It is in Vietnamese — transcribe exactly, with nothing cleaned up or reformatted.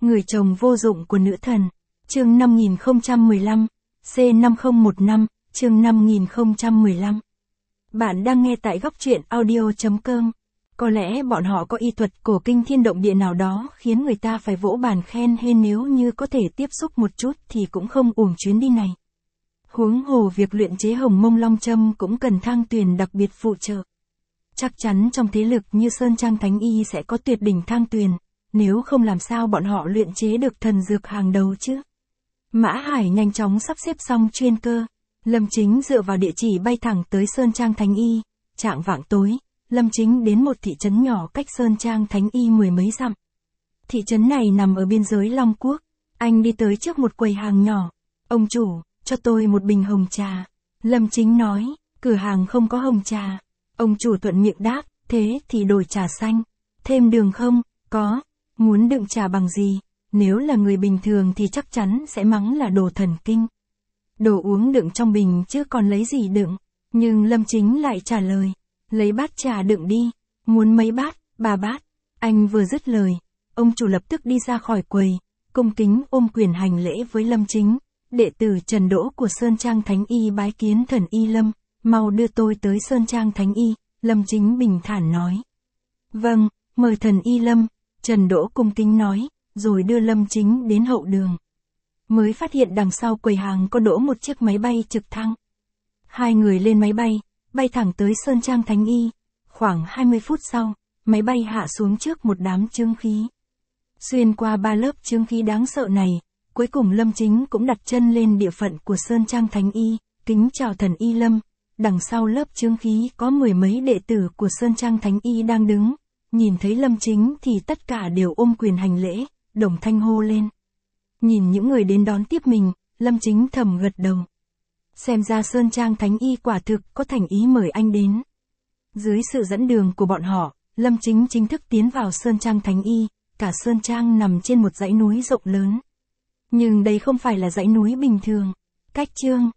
Người chồng vô dụng của nữ thần. Chương năm nghìn không trăm mười lăm, C năm không một năm, chương năm nghìn không trăm mười lăm. Bạn đang nghe tại góc truyện audio chấm com. Có lẽ bọn họ có y thuật cổ kinh thiên động địa nào đó khiến người ta phải vỗ bàn khen hay nếu như có thể tiếp xúc một chút thì cũng không uổng chuyến đi này. Huống hồ việc luyện chế hồng mông long châm cũng cần thang tuyền đặc biệt phụ trợ. Chắc chắn trong thế lực như Sơn Trang Thánh Y sẽ có tuyệt đỉnh thang tuyền, nếu không làm sao bọn họ luyện chế được thần dược hàng đầu chứ. Mã Hải nhanh chóng sắp xếp xong chuyên cơ, Lâm Chính dựa vào địa chỉ bay thẳng tới Sơn Trang Thánh Y. Trạng vạng tối, Lâm Chính đến một thị trấn nhỏ cách Sơn Trang Thánh Y mười mấy dặm. Thị trấn này nằm ở biên giới Long Quốc. Anh đi tới trước một quầy hàng nhỏ. Ông chủ, cho tôi một bình hồng trà. Lâm Chính nói, cửa hàng không có hồng trà. Ông chủ thuận miệng đáp, thế thì đổi trà xanh. Thêm đường không? Có. Muốn đựng trà bằng gì? Nếu là người bình thường thì chắc chắn sẽ mắng là đồ thần kinh. Đồ uống đựng trong bình chứ còn lấy gì đựng. Nhưng Lâm Chính lại trả lời, lấy bát trà đựng đi. Muốn mấy bát? Ba bát. Anh vừa dứt lời, ông chủ lập tức đi ra khỏi quầy, cung kính ôm quyền hành lễ với Lâm Chính. Đệ tử Trần Đỗ của Sơn Trang Thánh Y bái kiến thần Y Lâm, mau đưa tôi tới Sơn Trang Thánh Y. Lâm Chính bình thản nói. Vâng, mời thần Y Lâm. Trần Đỗ cung kính nói, rồi đưa Lâm Chính đến hậu đường. Mới phát hiện đằng sau quầy hàng có đỗ một chiếc máy bay trực thăng. Hai người lên máy bay, bay thẳng tới Sơn Trang Thánh Y. Khoảng hai mươi phút sau, máy bay hạ xuống trước một đám chướng khí. Xuyên qua ba lớp chướng khí đáng sợ này, cuối cùng Lâm Chính cũng đặt chân lên địa phận của Sơn Trang Thánh Y, kính chào thần Y Lâm. Đằng sau lớp chướng khí có mười mấy đệ tử của Sơn Trang Thánh Y đang đứng. Nhìn thấy Lâm Chính thì tất cả đều ôm quyền hành lễ, đồng thanh hô lên. Nhìn những người đến đón tiếp mình, Lâm Chính thầm gật đầu. Xem ra Sơn Trang Thánh Y quả thực có thành ý mời anh đến. Dưới sự dẫn đường của bọn họ, Lâm Chính chính thức tiến vào Sơn Trang Thánh Y. Cả Sơn Trang nằm trên một dãy núi rộng lớn. Nhưng đây không phải là dãy núi bình thường. Cách chương